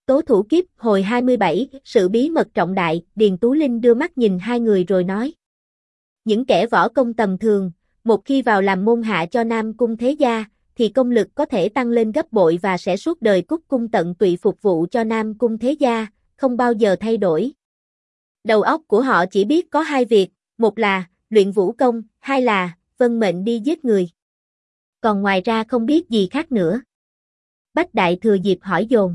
Tố thủ kiếp, hồi 27, sự bí mật trọng đại, Điền Tú Linh đưa mắt nhìn hai người rồi nói. Những kẻ võ công tầm thường, một khi vào làm môn hạ cho Nam Cung Thế Gia, thì công lực có thể tăng lên gấp bội và sẽ suốt đời cúc cung tận tụy phục vụ cho Nam Cung Thế Gia, không bao giờ thay đổi. Đầu óc của họ chỉ biết có hai việc, một là luyện vũ công, hai là vâng mệnh đi giết người. Còn ngoài ra không biết gì khác nữa. Bách Đại thừa dịp hỏi dồn.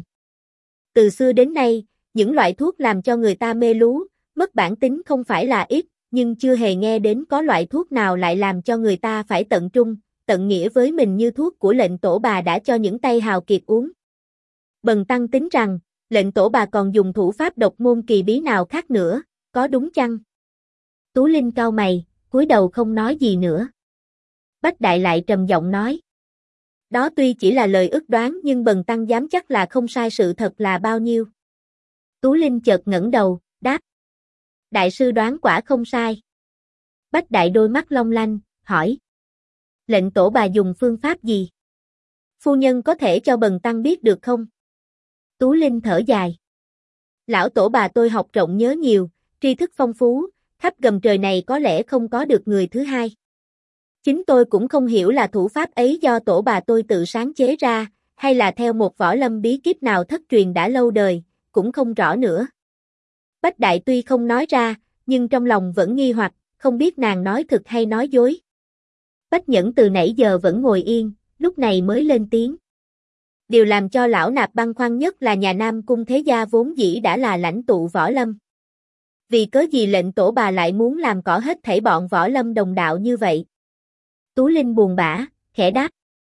Từ xưa đến nay, những loại thuốc làm cho người ta mê lú, mất bản tính không phải là ít, nhưng chưa hề nghe đến có loại thuốc nào lại làm cho người ta phải tận trung, tận nghĩa với mình như thuốc của lệnh tổ bà đã cho những tay hào kiệt uống. Bần tăng tính rằng, lệnh tổ bà còn dùng thủ pháp độc môn kỳ bí nào khác nữa, có đúng chăng? Tú Linh cau mày, cúi đầu không nói gì nữa. Bách Đại lại trầm giọng nói. Đó tuy chỉ là lời ước đoán nhưng bần tăng dám chắc là không sai, sự thật là bao nhiêu. Tú Linh chợt ngẩng đầu, đáp. Đại sư đoán quả không sai. Bách Đại đôi mắt long lanh, hỏi. Lệnh tổ bà dùng phương pháp gì? Phu nhân có thể cho bần tăng biết được không? Tú Linh thở dài. Lão tổ bà tôi học rộng nhớ nhiều, tri thức phong phú, khắp gầm trời này có lẽ không có được người thứ hai. Chính tôi cũng không hiểu là thủ pháp ấy do tổ bà tôi tự sáng chế ra, hay là theo một võ lâm bí kíp nào thất truyền đã lâu đời, cũng không rõ nữa. Bách Đại tuy không nói ra, nhưng trong lòng vẫn nghi hoặc, không biết nàng nói thật hay nói dối. Bách Nhẫn từ nãy giờ vẫn ngồi yên, lúc này mới lên tiếng. Điều làm cho lão nạp băn khoăn nhất là nhà Nam Cung Thế Gia vốn dĩ đã là lãnh tụ võ lâm. Vì cớ gì lệnh tổ bà lại muốn làm cỏ hết thảy bọn võ lâm đồng đạo như vậy? Tú Linh buồn bã, khẽ đáp.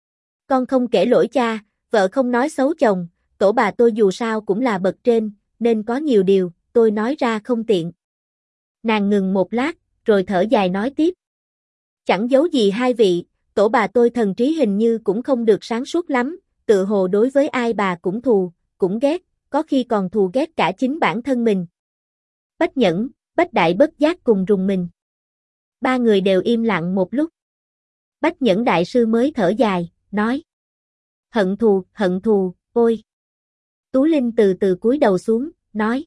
Con không kể lỗi cha, vợ không nói xấu chồng, tổ bà tôi dù sao cũng là bậc trên, nên có nhiều điều, tôi nói ra không tiện. Nàng ngừng một lát, rồi thở dài nói tiếp. Chẳng giấu gì hai vị, tổ bà tôi thần trí hình như cũng không được sáng suốt lắm, tự hồ đối với ai bà cũng thù, cũng ghét, có khi còn thù ghét cả chính bản thân mình. Bách Nhẫn, Bách Đại bất giác cùng rùng mình. Ba người đều im lặng một lúc. Bách Nhẫn đại sư mới thở dài, nói. Hận thù, ôi. Tú Linh từ từ cúi đầu xuống, nói.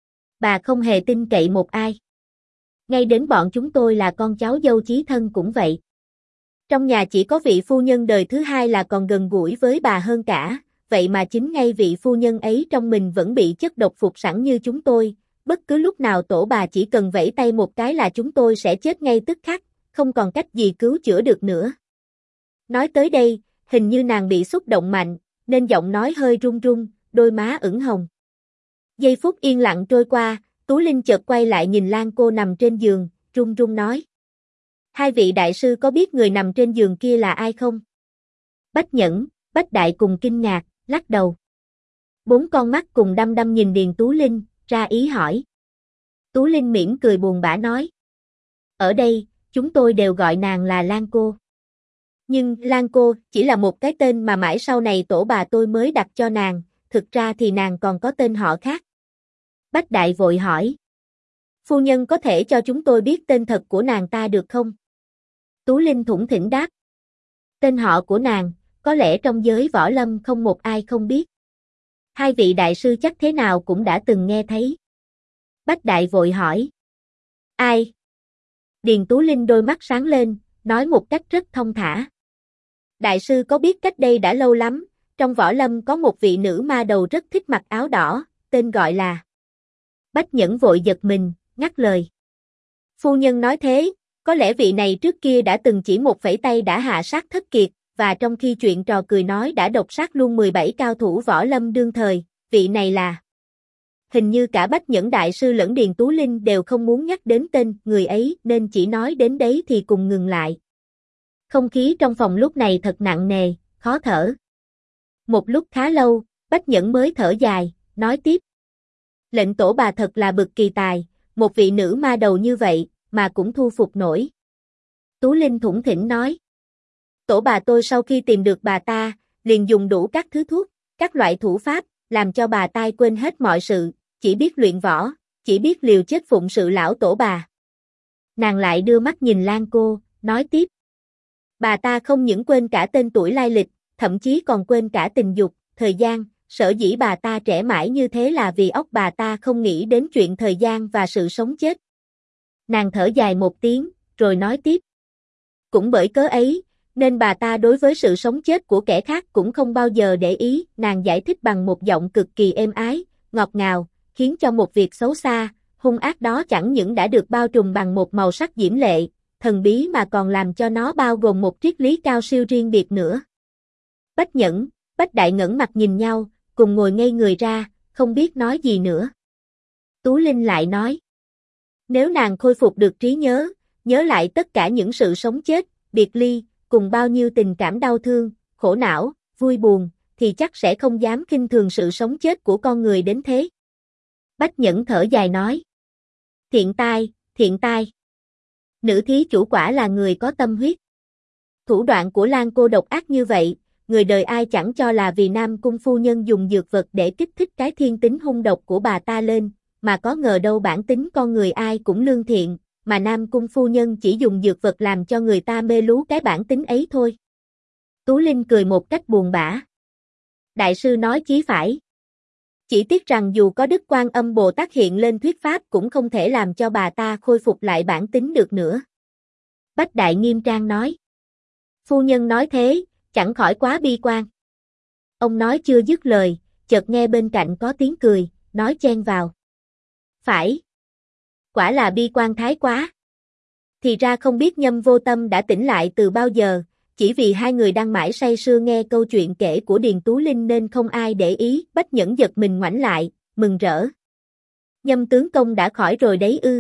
Bà không hề tin cậy một ai. Ngay đến bọn chúng tôi là con cháu dâu chí thân cũng vậy. Trong nhà chỉ có vị phu nhân đời thứ hai là còn gần gũi với bà hơn cả, vậy mà chính ngay vị phu nhân ấy trong mình vẫn bị chất độc phục sẵn như chúng tôi, bất cứ lúc nào tổ bà chỉ cần vẫy tay một cái là chúng tôi sẽ chết ngay tức khắc, không còn cách gì cứu chữa được nữa. Nói tới đây, hình như nàng bị xúc động mạnh, nên giọng nói hơi run run, đôi má ửng hồng. Giây phút yên lặng trôi qua, Tú Linh chợt quay lại nhìn Lan cô nằm trên giường, run run nói. Hai vị đại sư có biết người nằm trên giường kia là ai không? Bách Nhẫn, Bách Đại cùng kinh ngạc, lắc đầu. Bốn con mắt cùng đăm đăm nhìn Điền Tú Linh, ra ý hỏi. Tú Linh mỉm cười buồn bã nói. Ở đây, chúng tôi đều gọi nàng là Lan cô. Nhưng Lan cô chỉ là một cái tên mà mãi sau này tổ bà tôi mới đặt cho nàng, thực ra thì nàng còn có tên họ khác. Bách Đại vội hỏi. Phu nhân có thể cho chúng tôi biết tên thật của nàng ta được không? Tú Linh thủng thỉnh đáp. Tên họ của nàng, có lẽ trong giới võ lâm không một ai không biết. Hai vị đại sư chắc thế nào cũng đã từng nghe thấy. Bách Đại vội hỏi. Ai? Điền Tú Linh đôi mắt sáng lên, nói một cách rất thông thả. Đại sư có biết cách đây đã lâu lắm, trong võ lâm có một vị nữ ma đầu rất thích mặc áo đỏ, tên gọi là. Bách Nhẫn vội giật mình, ngắt lời. Phu nhân nói thế, có lẽ vị này trước kia đã từng chỉ một phẩy tay đã hạ sát Thất Kiệt, và trong khi chuyện trò cười nói đã độc sát luôn 17 cao thủ võ lâm đương thời, vị này là. Hình như cả Bách Nhẫn đại sư lẫn Điền Tú Linh đều không muốn nhắc đến tên người ấy nên chỉ nói đến đấy thì cùng ngừng lại. Không khí trong phòng lúc này thật nặng nề, khó thở. Một lúc khá lâu, Bách Nhẫn mới thở dài, nói tiếp. Lệnh tổ bà thật là bực kỳ tài, một vị nữ ma đầu như vậy, mà cũng thu phục nổi. Tú Linh thủng thỉnh nói. Tổ bà tôi sau khi tìm được bà ta, liền dùng đủ các thứ thuốc, các loại thủ pháp, làm cho bà tai quên hết mọi sự, chỉ biết luyện võ, chỉ biết liều chết phụng sự lão tổ bà. Nàng lại đưa mắt nhìn Lan cô, nói tiếp. Bà ta không những quên cả tên tuổi lai lịch, thậm chí còn quên cả tình dục, thời gian, sở dĩ bà ta trẻ mãi như thế là vì óc bà ta không nghĩ đến chuyện thời gian và sự sống chết. Nàng thở dài một tiếng, rồi nói tiếp. Cũng bởi cớ ấy, nên bà ta đối với sự sống chết của kẻ khác cũng không bao giờ để ý, nàng giải thích bằng một giọng cực kỳ êm ái, ngọt ngào, khiến cho một việc xấu xa, hung ác đó chẳng những đã được bao trùm bằng một màu sắc diễm lệ, thần bí mà còn làm cho nó bao gồm một triết lý cao siêu riêng biệt nữa. Bách Nhẫn, Bách Đại ngẩng mặt nhìn nhau, cùng ngồi ngây người ra, không biết nói gì nữa. Tú Linh lại nói. Nếu nàng khôi phục được trí nhớ, nhớ lại tất cả những sự sống chết, biệt ly, cùng bao nhiêu tình cảm đau thương, khổ não, vui buồn, thì chắc sẽ không dám khinh thường sự sống chết của con người đến thế. Bách Nhẫn thở dài nói. Thiện tai, thiện tai. Nữ thí chủ quả là người có tâm huyết. Thủ đoạn của Lan cô độc ác như vậy, người đời ai chẳng cho là vì Nam Cung phu nhân dùng dược vật để kích thích cái thiên tính hung độc của bà ta lên, mà có ngờ đâu bản tính con người ai cũng lương thiện, mà Nam Cung phu nhân chỉ dùng dược vật làm cho người ta mê lú cái bản tính ấy thôi. Tú Linh cười một cách buồn bã. Đại sư nói chí phải. Chỉ tiếc rằng dù có Đức Quan Âm Bồ Tát hiện lên thuyết pháp cũng không thể làm cho bà ta khôi phục lại bản tính được nữa. Bách Đại nghiêm trang nói. Phu nhân nói thế, chẳng khỏi quá bi quan. Ông nói chưa dứt lời, chợt nghe bên cạnh có tiếng cười, nói chen vào. Phải. Quả là bi quan thái quá. Thì ra không biết Nhâm Vô Tâm đã tỉnh lại từ bao giờ, chỉ vì hai người đang mãi say sưa nghe câu chuyện kể của Điền Tú Linh nên không ai để ý. Bách Nhẫn giật mình ngoảnh lại, mừng rỡ. Nhâm tướng công đã khỏi rồi đấy ư.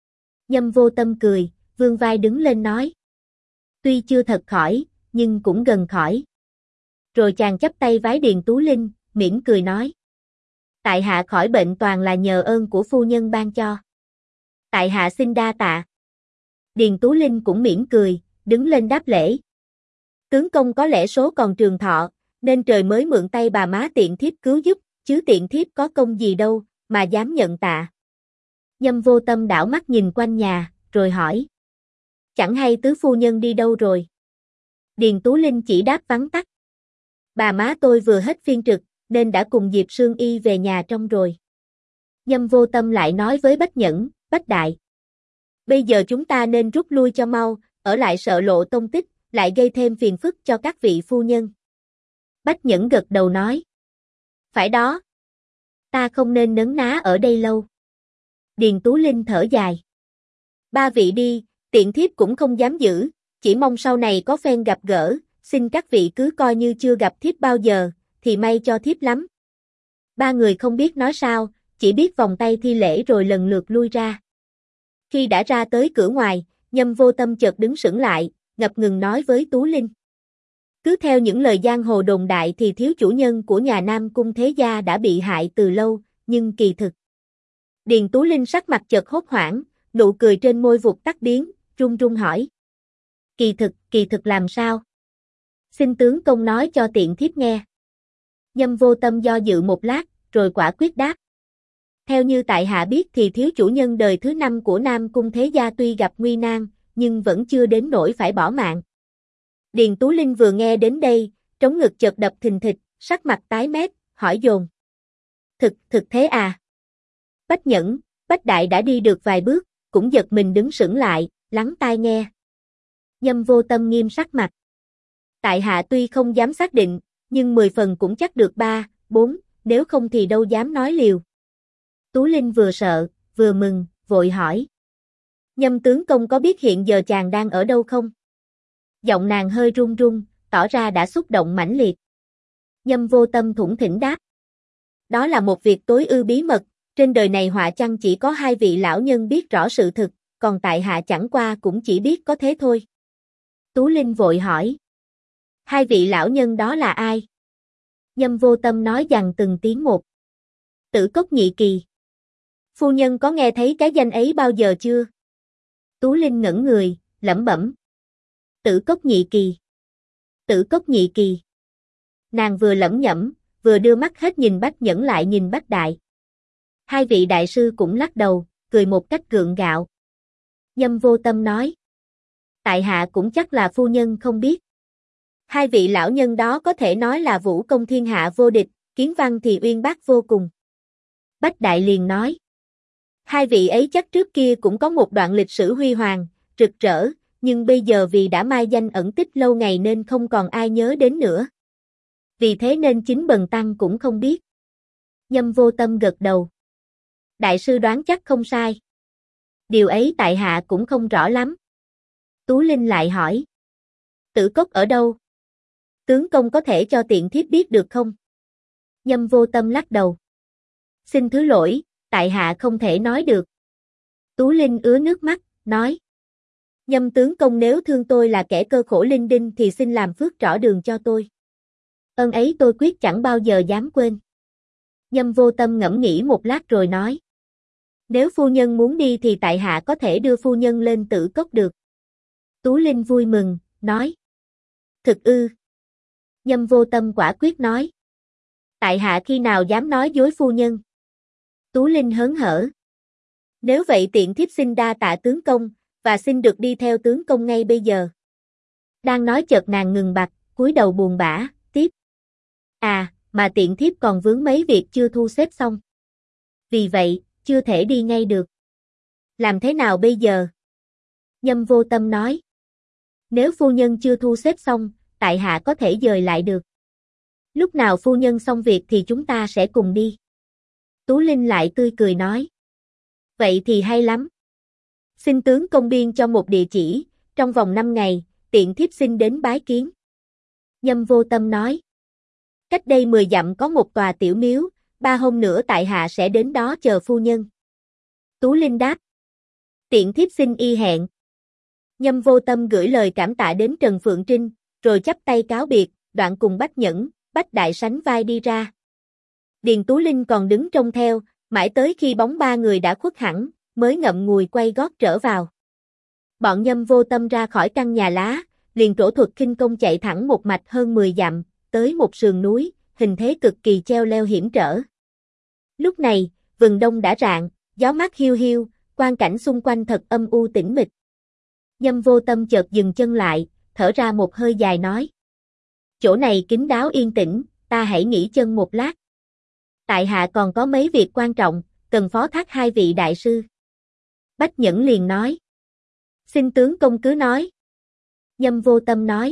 Nhâm Vô Tâm cười, vươn vai đứng lên nói. Tuy chưa thật khỏi, nhưng cũng gần khỏi. Rồi chàng chắp tay vái Điền Tú Linh, mỉm cười nói. Tại hạ khỏi bệnh toàn là nhờ ơn của phu nhân ban cho. Tại hạ xin đa tạ. Điền Tú Linh cũng mỉm cười, đứng lên đáp lễ. Tướng công có lẽ số còn trường thọ, nên trời mới mượn tay bà má tiện thiếp cứu giúp, chứ tiện thiếp có công gì đâu, mà dám nhận tạ. Nhâm Vô Tâm đảo mắt nhìn quanh nhà, rồi hỏi. Chẳng hay tứ phu nhân đi đâu rồi? Điền Tú Linh chỉ đáp vắn tắt. Bà má tôi vừa hết phiên trực, nên đã cùng Diệp Sương Y về nhà trong rồi. Nhâm Vô Tâm lại nói với Bách Nhẫn, Bách Đại. Bây giờ chúng ta nên rút lui cho mau, ở lại sợ lộ tông tích, lại gây thêm phiền phức cho các vị phu nhân. Bách Nhẫn gật đầu nói. Phải đó. Ta không nên nấn ná ở đây lâu. Điền Tú Linh thở dài. Ba vị đi, tiện thiếp cũng không dám giữ, chỉ mong sau này có phen gặp gỡ, xin các vị cứ coi như chưa gặp thiếp bao giờ, thì may cho thiếp lắm. Ba người không biết nói sao, chỉ biết vòng tay thi lễ rồi lần lượt lui ra. Khi đã ra tới cửa ngoài, Nhâm Vô Tâm chợt đứng sững lại, ngập ngừng nói với Tú Linh. Cứ theo những lời giang hồ đồn đại thì thiếu chủ nhân của nhà Nam Cung Thế Gia đã bị hại từ lâu, nhưng kỳ thực. Điền Tú Linh sắc mặt chợt hốt hoảng, nụ cười trên môi vụt tắt biến, run run hỏi. Kỳ thực làm sao? Xin tướng công nói cho tiện thiếp nghe. Nhâm Vô Tâm do dự một lát, rồi quả quyết đáp. Theo như tại hạ biết thì thiếu chủ nhân đời thứ 5 của Nam Cung Thế Gia tuy gặp nguy nan, nhưng vẫn chưa đến nỗi phải bỏ mạng. Điền Tú Linh vừa nghe đến đây, trống ngực chợt đập thình thịch, sắc mặt tái mét, hỏi dồn. Thực thế à? Bách Nhẫn, Bách Đại đã đi được vài bước, cũng giật mình đứng sững lại, lắng tai nghe. Nhâm Vô Tâm nghiêm sắc mặt. Tại hạ tuy không dám xác định, nhưng 10 phần cũng chắc được 3, 4, nếu không thì đâu dám nói liều. Tú Linh vừa sợ, vừa mừng, vội hỏi. Nhâm tướng công có biết hiện giờ chàng đang ở đâu không? Giọng nàng hơi run run, tỏ ra đã xúc động mãnh liệt. Nhâm Vô Tâm thủng thỉnh đáp. Đó là một việc tối ư bí mật, trên đời này họa chăng chỉ có 2 vị lão nhân biết rõ sự thực, còn tại hạ chẳng qua cũng chỉ biết có thế thôi. Tú Linh vội hỏi. 2 vị lão nhân đó là ai? Nhâm Vô Tâm nói dằn từng tiếng một. Tử Cốc Nhị Kỳ. Phu nhân có nghe thấy cái danh ấy bao giờ chưa? Tú Linh ngẩn người, lẩm bẩm. Tử Cốc Nhị Kỳ. Tử Cốc Nhị Kỳ. Nàng vừa lẩm nhẩm, vừa đưa mắt hết nhìn Bách Nhẫn lại nhìn Bách Đại. 2 vị đại sư cũng lắc đầu, cười một cách gượng gạo. Nhâm Vô Tâm nói. Tại hạ cũng chắc là phu nhân không biết. 2 vị lão nhân đó có thể nói là vũ công thiên hạ vô địch, kiến văn thì uyên bác vô cùng. Bách Đại liền nói. Hai vị ấy chắc trước kia cũng có một đoạn lịch sử huy hoàng, rực rỡ, nhưng bây giờ vì đã mai danh ẩn tích lâu ngày nên không còn ai nhớ đến nữa. Vì thế nên chính bần tăng cũng không biết. Nhâm Vô Tâm gật đầu. Đại sư đoán chắc không sai. Điều ấy tại hạ cũng không rõ lắm. Tú Linh lại hỏi. Tử cốc ở đâu? Tướng công có thể cho tiện thiếp biết được không? Nhâm Vô Tâm lắc đầu. Xin thứ lỗi, tại hạ không thể nói được. Tú Linh ứa nước mắt, nói. Nhâm tướng công nếu thương tôi là kẻ cơ khổ linh đinh thì xin làm phước trỏ đường cho tôi. Ơn ấy tôi quyết chẳng bao giờ dám quên. Nhâm Vô Tâm ngẫm nghĩ một lát rồi nói. Nếu phu nhân muốn đi thì tại hạ có thể đưa phu nhân lên Tử Cốc được. Tú Linh vui mừng, nói. Thực ư? Nhâm Vô Tâm quả quyết nói. Tại hạ khi nào dám nói dối phu nhân? Tú Linh hớn hở. Nếu vậy tiện thiếp xin đa tạ tướng công, và xin được đi theo tướng công ngay bây giờ. Đang nói chợt nàng ngừng bặt, cúi đầu buồn bã, tiếp. À, mà tiện thiếp còn vướng mấy việc chưa thu xếp xong. Vì vậy, chưa thể đi ngay được. Làm thế nào bây giờ? Nhâm Vô Tâm nói. Nếu phu nhân chưa thu xếp xong, tại hạ có thể dời lại được. Lúc nào phu nhân xong việc thì chúng ta sẽ cùng đi. Tú Linh lại tươi cười nói. Vậy thì hay lắm. Xin tướng công biên cho một địa chỉ, trong vòng 5 ngày, tiện thiếp xin đến bái kiến. Nhâm Vô Tâm nói. Cách đây 10 dặm có một tòa tiểu miếu, 3 hôm nữa tại hạ sẽ đến đó chờ phu nhân. Tú Linh đáp. Tiện thiếp xin y hẹn. Nhâm Vô Tâm gửi lời cảm tạ đến Trần Phượng Trinh, rồi chắp tay cáo biệt, đoạn cùng Bách Nhẫn, Bách Đại sánh vai đi ra. Điền Tú Linh còn đứng trông theo, mãi tới khi bóng 3 người đã khuất hẳn, mới ngậm ngùi quay gót trở vào. Bọn Nhâm Vô Tâm ra khỏi căn nhà lá, liền trổ thuật khinh công chạy thẳng một mạch hơn 10 dặm, tới một sườn núi, hình thế cực kỳ treo leo hiểm trở. Lúc này, vừng đông đã rạng, gió mát hiu hiu, quang cảnh xung quanh thật âm u tĩnh mịch. Nhâm Vô Tâm chợt dừng chân lại, thở ra một hơi dài nói. Chỗ này kín đáo yên tĩnh, ta hãy nghỉ chân một lát. Tại hạ còn có mấy việc quan trọng, cần phó thác hai vị đại sư. Bách Nhẫn liền nói. Xin tướng công cứ nói. Nhâm Vô Tâm nói.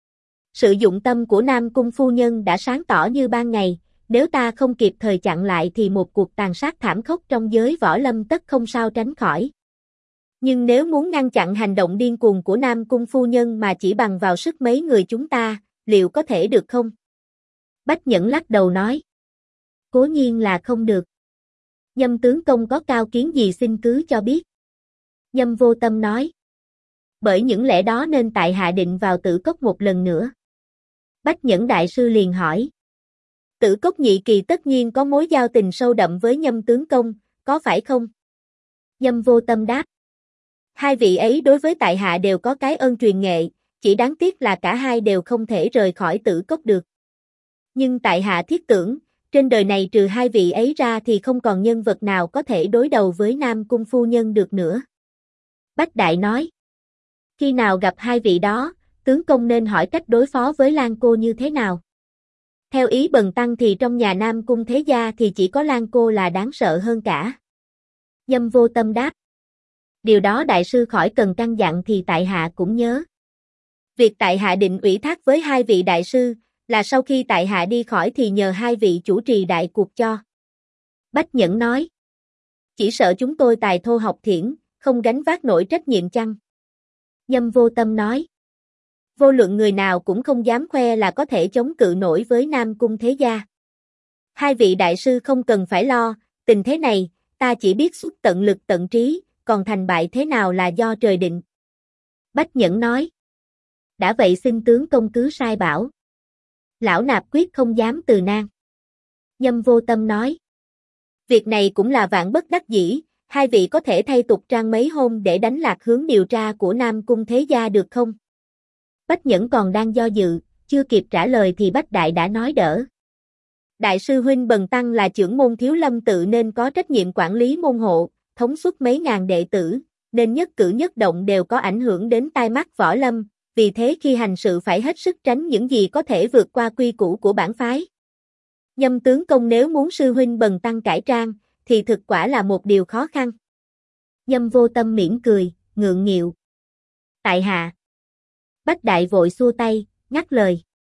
Sự dụng tâm của Nam Cung phu nhân đã sáng tỏ như ban ngày, nếu ta không kịp thời chặn lại thì một cuộc tàn sát thảm khốc trong giới võ lâm tất không sao tránh khỏi. Nhưng nếu muốn ngăn chặn hành động điên cuồng của Nam Cung phu nhân mà chỉ bằng vào sức mấy người chúng ta, liệu có thể được không? Bách Nhẫn lắc đầu nói. Cố nhiên là không được. Nhâm tướng công có cao kiến gì xin cứ cho biết. Nhâm Vô Tâm nói. Bởi những lẽ đó nên tại hạ định vào Tử Cốc một lần nữa. Bách Nhẫn đại sư liền hỏi. Tử Cốc nhị kỳ tất nhiên có mối giao tình sâu đậm với Nhâm tướng công, có phải không? Nhâm Vô Tâm đáp. Hai vị ấy đối với tại hạ đều có cái ơn truyền nghệ, chỉ đáng tiếc là cả hai đều không thể rời khỏi Tử Cốc được. Nhưng tại hạ thiết tưởng, trên đời này trừ hai vị ấy ra thì không còn nhân vật nào có thể đối đầu với Nam Cung phu nhân được nữa. Bách Đại nói. Khi nào gặp hai vị đó, tướng công nên hỏi cách đối phó với Lan cô như thế nào. Theo ý bần tăng thì trong nhà Nam Cung thế gia thì chỉ có Lan cô là đáng sợ hơn cả. Nhâm Vô Tâm đáp. Điều đó đại sư khỏi cần căn dặn thì tại hạ cũng nhớ. Việc tại hạ định ủy thác với hai vị đại sư, là sau khi tại hạ đi khỏi thì nhờ hai vị chủ trì đại cuộc cho. Bách Nhẫn nói. Chỉ sợ chúng tôi tài thô học thiển, không gánh vác nổi trách nhiệm chăng? Nhâm Vô Tâm nói. Vô luận người nào cũng không dám khoe là có thể chống cự nổi với Nam Cung thế gia. Hai vị đại sư không cần phải lo, tình thế này, ta chỉ biết xuất tận lực tận trí, còn thành bại thế nào là do trời định. Bách Nhẫn nói. Đã vậy xin tướng công cứ sai bảo. Lão nạp quyết không dám từ nan. Nhâm Vô Tâm nói. Việc này cũng là vạn bất đắc dĩ, hai vị có thể thay tục trang mấy hôm để đánh lạc hướng điều tra của Nam Cung thế gia được không? Bách Nhẫn còn đang do dự, chưa kịp trả lời thì Bách Đại đã nói đỡ. Đại sư huynh bần tăng là trưởng môn Thiếu Lâm tự nên có trách nhiệm quản lý môn hộ, thống suất mấy ngàn đệ tử, nên nhất cử nhất động đều có ảnh hưởng đến tai mắt võ lâm, vì thế khi hành sự phải hết sức tránh những gì có thể vượt qua quy củ của bản phái. Nhâm tướng công nếu muốn sư huynh bần tăng cải trang, thì thực quả là một điều khó khăn. Nhâm Vô Tâm mỉm cười, ngượng nghịu. Tại hạ. Bách Đại vội xua tay, ngắt lời.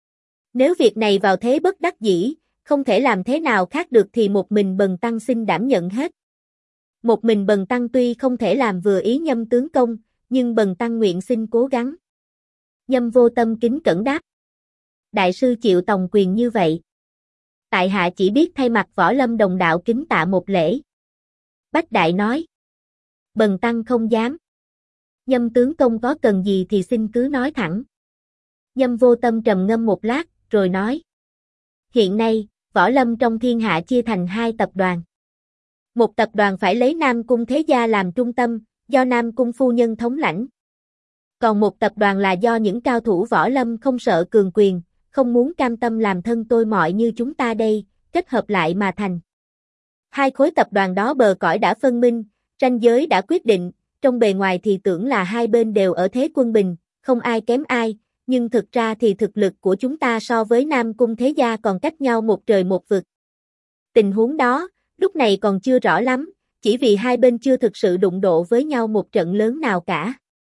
Nếu việc này vào thế bất đắc dĩ, không thể làm thế nào khác được thì một mình bần tăng xin đảm nhận hết. Một mình bần tăng tuy không thể làm vừa ý Nhâm tướng công, nhưng bần tăng nguyện xin cố gắng. Nhâm Vô Tâm kính cẩn đáp. Đại sư chịu tòng quyền như vậy. Tại hạ chỉ biết thay mặt Võ Lâm đồng đạo kính tạ một lễ. Bách Đại nói. Bần tăng không dám. Nhâm tướng công có cần gì thì xin cứ nói thẳng. Nhâm Vô Tâm trầm ngâm một lát, rồi nói. Hiện nay, Võ Lâm trong thiên hạ chia thành hai tập đoàn. Một tập đoàn phải lấy Nam Cung Thế Gia làm trung tâm, do Nam Cung phu nhân thống lãnh. Còn một tập đoàn là do những cao thủ Võ Lâm không sợ cường quyền, không muốn cam tâm làm thân tôi mọi như chúng ta đây, kết hợp lại mà thành. Hai khối tập đoàn đó bờ cõi đã phân minh, ranh giới đã quyết định, trong bề ngoài thì tưởng là hai bên đều ở thế quân bình, không ai kém ai, nhưng thực ra thì thực lực của chúng ta so với Nam Cung Thế Gia còn cách nhau một trời một vực. Tình huống đó, lúc này còn chưa rõ lắm, chỉ vì hai bên chưa thực sự đụng độ với nhau một trận lớn nào cả.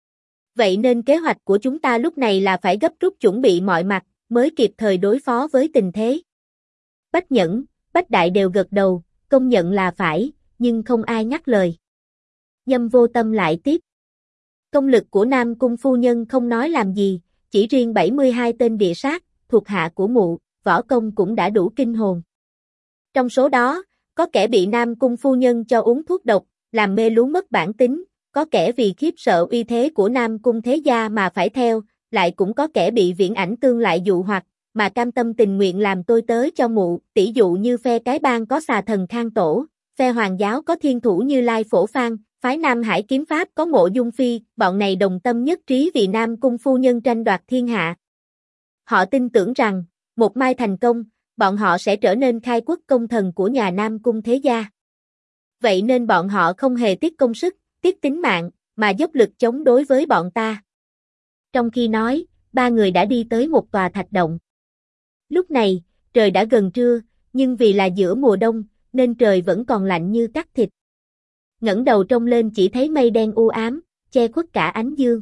Vậy nên kế hoạch của chúng ta lúc này là phải gấp rút chuẩn bị mọi mặt, mới kịp thời đối phó với tình thế. Bách Nhẫn, Bách Đại đều gật đầu, công nhận là phải, nhưng không ai nhắc lời. Nhâm Vô Tâm lại tiếp. Công lực của Nam Cung phu nhân không nói làm gì, chỉ riêng 72 tên địa sát, thuộc hạ của mụ, võ công cũng đã đủ kinh hồn. Trong số đó, có kẻ bị Nam Cung phu nhân cho uống thuốc độc, làm mê lú mất bản tính, có kẻ vì khiếp sợ uy thế của Nam Cung Thế Gia mà phải theo, lại cũng có kẻ bị Viễn Ảnh Tương lại dụ hoặc, mà cam tâm tình nguyện làm tôi tớ cho mụ, tỷ dụ như phe cái bang có xà thần Khang Tổ, phe hoàng giáo có thiên thủ Như Lai Phổ Phan, phái Nam Hải kiếm pháp có Mộ Dung Phi, bọn này đồng tâm nhất trí vì Nam Cung phu nhân tranh đoạt thiên hạ. Họ tin tưởng rằng, một mai thành công, bọn họ sẽ trở nên khai quốc công thần của nhà Nam Cung Thế Gia. Vậy nên bọn họ không hề tiếc công sức, tiếc tính mạng, mà dốc lực chống đối với bọn ta. Trong khi nói, ba người đã đi tới một tòa thạch động. Lúc này, trời đã gần trưa, nhưng vì là giữa mùa đông, nên trời vẫn còn lạnh như cắt thịt. Ngẩng đầu trông lên chỉ thấy mây đen u ám, che khuất cả ánh dương.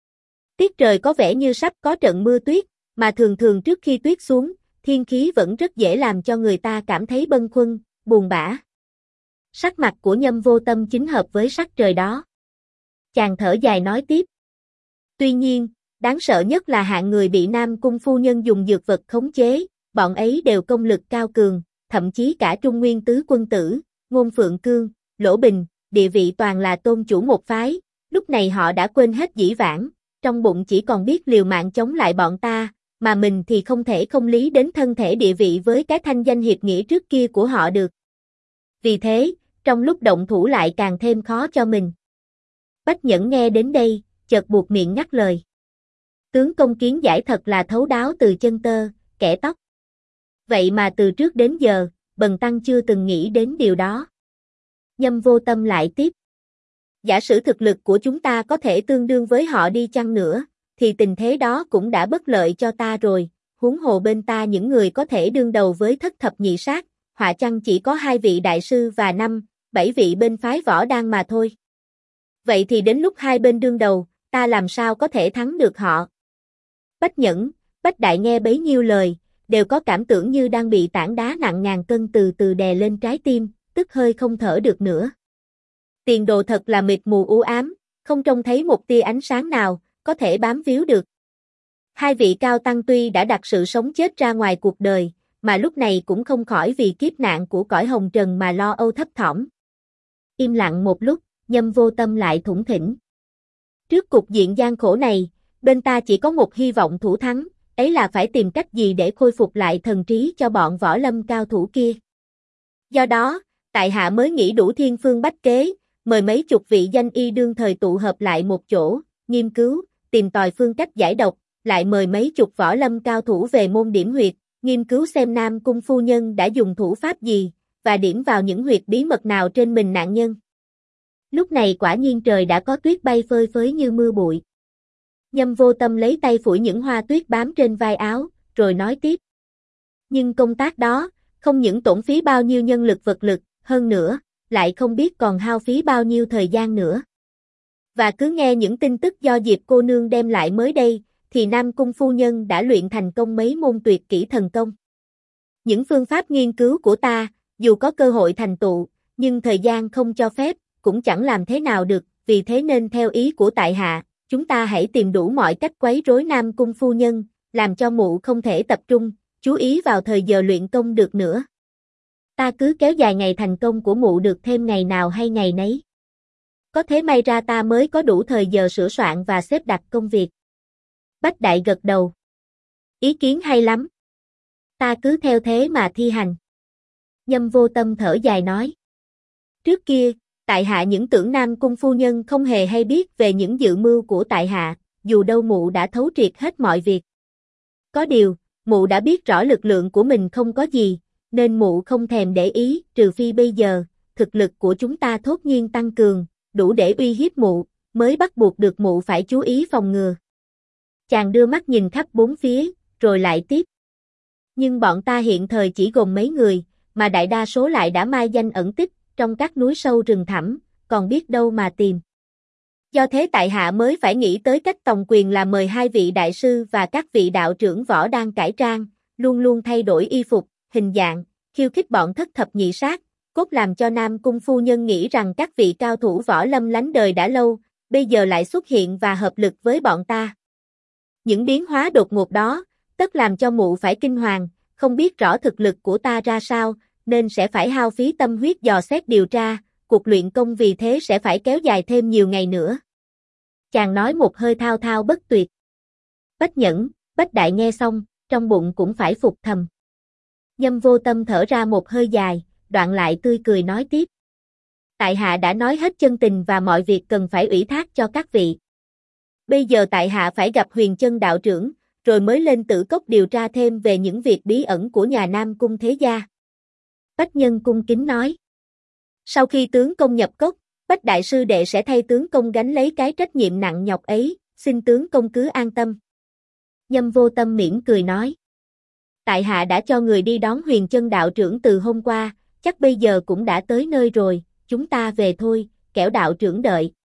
Tiết trời có vẻ như sắp có trận mưa tuyết, mà thường thường trước khi tuyết xuống, thiên khí vẫn rất dễ làm cho người ta cảm thấy bâng khuâng, buồn bã. Sắc mặt của Nhâm Vô Tâm chính hợp với sắc trời đó. Chàng thở dài nói tiếp. Tuy nhiên, đáng sợ nhất là hạng người bị Nam Cung phu nhân dùng dược vật khống chế, bọn ấy đều công lực cao cường, thậm chí cả Trung Nguyên tứ quân tử, Ngôn Phượng Cương, Lỗ Bình, địa vị toàn là tôn chủ một phái, lúc này họ đã quên hết dĩ vãng, trong bụng chỉ còn biết liều mạng chống lại bọn ta, mà mình thì không thể không lý đến thân thể địa vị với cái thanh danh hiệp nghĩa trước kia của họ được. Vì thế, trong lúc động thủ lại càng thêm khó cho mình. Bách Nhẫn nghe đến đây, chợt buộc miệng ngắt lời. Tướng công kiến giải thật là thấu đáo từ chân tơ, kẻ tóc. Vậy mà từ trước đến giờ, bần tăng chưa từng nghĩ đến điều đó. Nhâm Vô Tâm lại tiếp. Giả sử thực lực của chúng ta có thể tương đương với họ đi chăng nữa, thì tình thế đó cũng đã bất lợi cho ta rồi, huống hồ bên ta những người có thể đương đầu với thất thập nhị sát, họa chăng chỉ có 2 vị đại sư và 5-7 vị bên phái Võ Đan mà thôi. Vậy thì đến lúc hai bên đương đầu, ta làm sao có thể thắng được họ? Bách Nhẫn, Bách Đại nghe bấy nhiêu lời, đều có cảm tưởng như đang bị tảng đá nặng ngàn cân từ từ đè lên trái tim, tức hơi không thở được nữa. Tiền đồ thật là mịt mù u ám, không trông thấy một tia ánh sáng nào, có thể bám víu được. Hai vị cao tăng tuy đã đặt sự sống chết ra ngoài cuộc đời, mà lúc này cũng không khỏi vì kiếp nạn của cõi hồng trần mà lo âu thấp thỏm. Im lặng một lúc, Nhâm Vô Tâm lại thủng thỉnh. Trước cục diện gian khổ này, bên ta chỉ có một hy vọng thủ thắng, ấy là phải tìm cách gì để khôi phục lại thần trí cho bọn võ lâm cao thủ kia. Do đó, tại hạ mới nghĩ đủ thiên phương bách kế, mời mấy chục vị danh y đương thời tụ hợp lại một chỗ, nghiên cứu, tìm tòi phương cách giải độc, lại mời mấy chục võ lâm cao thủ về môn điểm huyệt, nghiên cứu xem Nam Cung phu nhân đã dùng thủ pháp gì, và điểm vào những huyệt bí mật nào trên mình nạn nhân. Lúc này quả nhiên trời đã có tuyết bay phơi phới như mưa bụi. Nhâm Vô Tâm lấy tay phủi những hoa tuyết bám trên vai áo, rồi nói tiếp. Nhưng công tác đó, Không những tổn phí bao nhiêu nhân lực vật lực, hơn nữa, lại không biết còn hao phí bao nhiêu thời gian nữa. Và cứ nghe những tin tức do Diệp cô nương đem lại mới đây, thì Nam Cung phu nhân đã luyện thành công mấy môn tuyệt kỹ thần công. Những phương pháp nghiên cứu của ta, dù có cơ hội thành tựu, nhưng thời gian không cho phép, cũng chẳng làm thế nào được, vì thế nên theo ý của tại hạ, chúng ta hãy tìm đủ mọi cách quấy rối Nam Cung phu nhân, làm cho mụ không thể tập trung, chú ý vào thời giờ luyện công được nữa. Ta cứ kéo dài ngày thành công của mụ được thêm ngày nào hay ngày nấy. Có thế may ra ta mới có đủ thời giờ sửa soạn và xếp đặt công việc. Bách Đại gật đầu. Ý kiến hay lắm. Ta cứ theo thế mà thi hành. Nhâm Vô Tâm thở dài nói. Trước kia, tại hạ những tưởng Nam Cung phu nhân không hề hay biết về những dự mưu của tại hạ, dù đâu mụ đã thấu triệt hết mọi việc. Có điều, mụ đã biết rõ lực lượng của mình không có gì, nên mụ không thèm để ý, trừ phi bây giờ, thực lực của chúng ta thốt nhiên tăng cường, đủ để uy hiếp mụ, mới bắt buộc được mụ phải chú ý phòng ngừa. Chàng đưa mắt nhìn khắp bốn phía, rồi lại tiếp. Nhưng bọn ta hiện thời chỉ gồm mấy người, mà đại đa số lại đã mai danh ẩn tích, trong các núi sâu rừng thẳm, còn biết đâu mà tìm. Do thế tại hạ mới phải nghĩ tới cách tòng quyền là mời 2 vị đại sư và các vị đạo trưởng võ đang cải trang, luôn luôn thay đổi y phục, hình dạng, khiêu khích bọn thất thập nhị sát, cốt làm cho Nam Cung phu nhân nghĩ rằng các vị cao thủ võ lâm lánh đời đã lâu, bây giờ lại xuất hiện và hợp lực với bọn ta. Những biến hóa đột ngột đó, tất làm cho mụ phải kinh hoàng, không biết rõ thực lực của ta ra sao, nên sẽ phải hao phí tâm huyết dò xét điều tra, cuộc luyện công vì thế sẽ phải kéo dài thêm nhiều ngày nữa. Chàng nói một hơi thao thao bất tuyệt. Bách Nhẫn, Bách Đại nghe xong, trong bụng cũng phải phục thầm. Nhâm Vô Tâm thở ra một hơi dài, đoạn lại tươi cười nói tiếp. Tại hạ đã nói hết chân tình và mọi việc cần phải ủy thác cho các vị. Bây giờ tại hạ phải gặp Huyền Chân đạo trưởng, rồi mới lên Tử Cốc điều tra thêm về những việc bí ẩn của nhà Nam Cung thế gia. Bách Nhân cung kính nói. Sau khi tướng công nhập cốc, Bách Đại sư đệ sẽ thay tướng công gánh lấy cái trách nhiệm nặng nhọc ấy, xin tướng công cứ an tâm. Nhâm Vô Tâm mỉm cười nói. Tại hạ đã cho người đi đón Huyền Chân đạo trưởng từ hôm qua, chắc bây giờ cũng đã tới nơi rồi, chúng ta về thôi, kẻo đạo trưởng đợi.